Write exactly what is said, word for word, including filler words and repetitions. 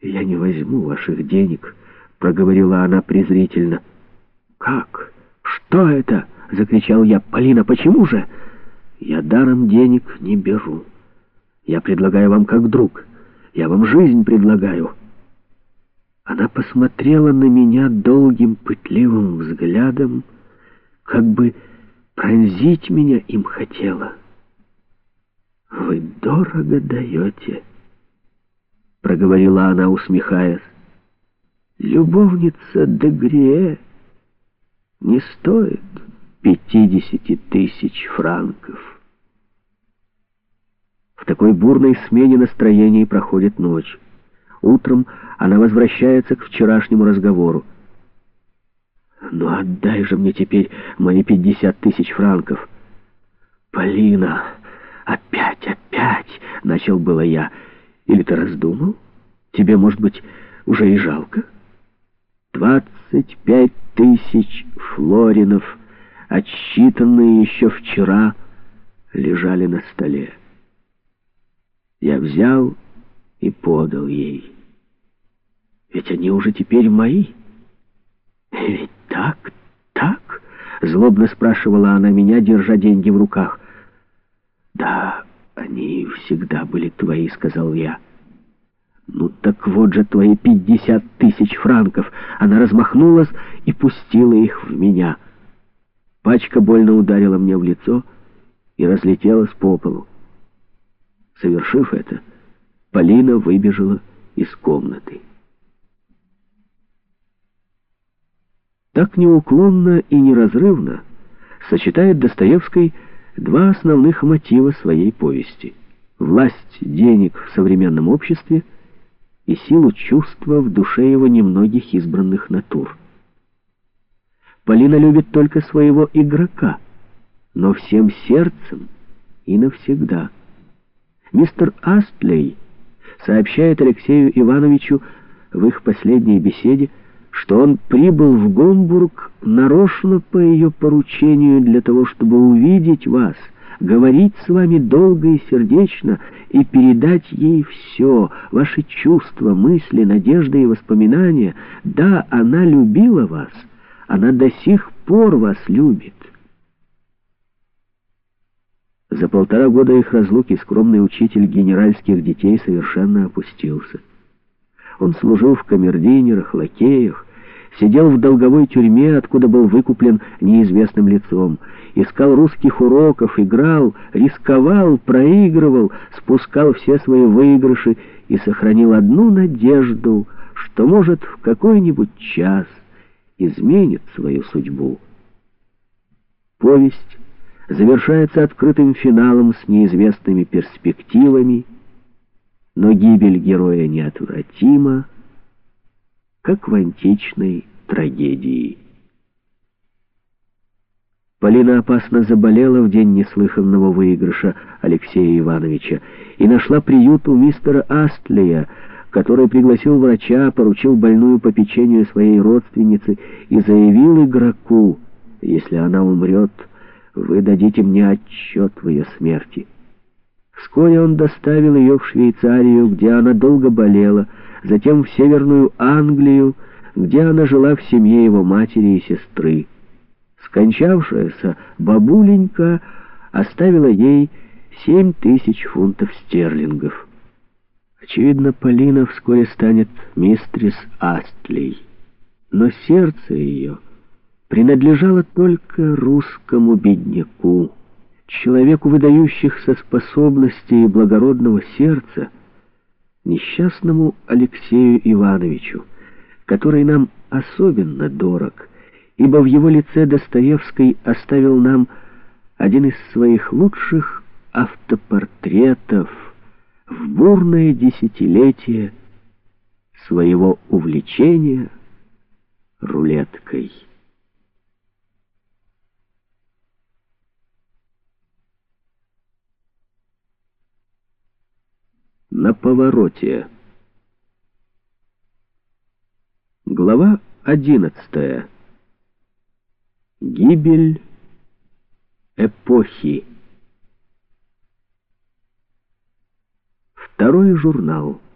«Я не возьму ваших денег», — проговорила она презрительно. «Как? Что это?» — закричал я. «Полина, почему же?» «Я даром денег не беру. Я предлагаю вам как друг. Я вам жизнь предлагаю». Она посмотрела на меня долгим пытливым взглядом, как бы пронзить меня им хотела. «Вы дорого даете», — проговорила она, усмехаясь. «Любовница де Грие не стоит пятидесяти тысяч франков». В такой бурной смене настроений проходит ночь. Утром она возвращается к вчерашнему разговору. «Ну отдай же мне теперь мои пятьдесят тысяч франков». «Полина, опять, опять!» — начал было я. «Или ты раздумал? Тебе, может быть, уже и жалко?» Двадцать пять тысяч флоринов, отсчитанные еще вчера, лежали на столе. Я взял и подал ей. «Ведь они уже теперь мои». «Ведь так, так?» — злобно спрашивала она меня, держа деньги в руках. «Да, они всегда были твои», — сказал я. «Ну так вот же твои пятьдесят тысяч франков». Она размахнулась и пустила их в меня. Пачка больно ударила мне в лицо и разлетелась по полу. Совершив это, Полина выбежала из комнаты. Так неуклонно и неразрывно сочетает Достоевский два основных мотива своей повести: власть денег в современном обществе и силу чувства в душе его немногих избранных натур. Полина любит только своего игрока, но всем сердцем и навсегда. Мистер Астлей сообщает Алексею Ивановичу в их последней беседе, что он прибыл в Гомбург нарочно по ее поручению для того, чтобы увидеть вас, говорить с вами долго и сердечно и передать ей все, ваши чувства, мысли, надежды и воспоминания. Да, она любила вас, она до сих пор вас любит. За полтора года их разлуки скромный учитель генеральских детей совершенно опустился. Он служил в камердинерах, лакеях, сидел в долговой тюрьме, откуда был выкуплен неизвестным лицом, искал русских уроков, играл, рисковал, проигрывал, спускал все свои выигрыши и сохранил одну надежду, что, может, в какой-нибудь час изменит свою судьбу. Повесть завершается открытым финалом с неизвестными перспективами, но гибель героя неотвратима, как в античной трагедии. Полина опасно заболела в день неслыханного выигрыша Алексея Ивановича и нашла приют у мистера Астлея, который пригласил врача, поручил больную попечению своей родственницы и заявил игроку: «Если она умрет, вы дадите мне отчет в ее смерти». Вскоре он доставил ее в Швейцарию, где она долго болела, затем в Северную Англию, где она жила в семье его матери и сестры. Скончавшаяся бабуленька оставила ей семь тысяч фунтов стерлингов. Очевидно, Полина вскоре станет мистрис Астлей, но сердце ее принадлежало только русскому бедняку, человеку выдающихся способностей и благородного сердца, несчастному Алексею Ивановичу, который нам особенно дорог, ибо в его лице Достоевский оставил нам один из своих лучших автопортретов в бурное десятилетие своего увлечения рулеткой. На повороте. Глава одиннадцатая. Гибель эпохи. Второй журнал.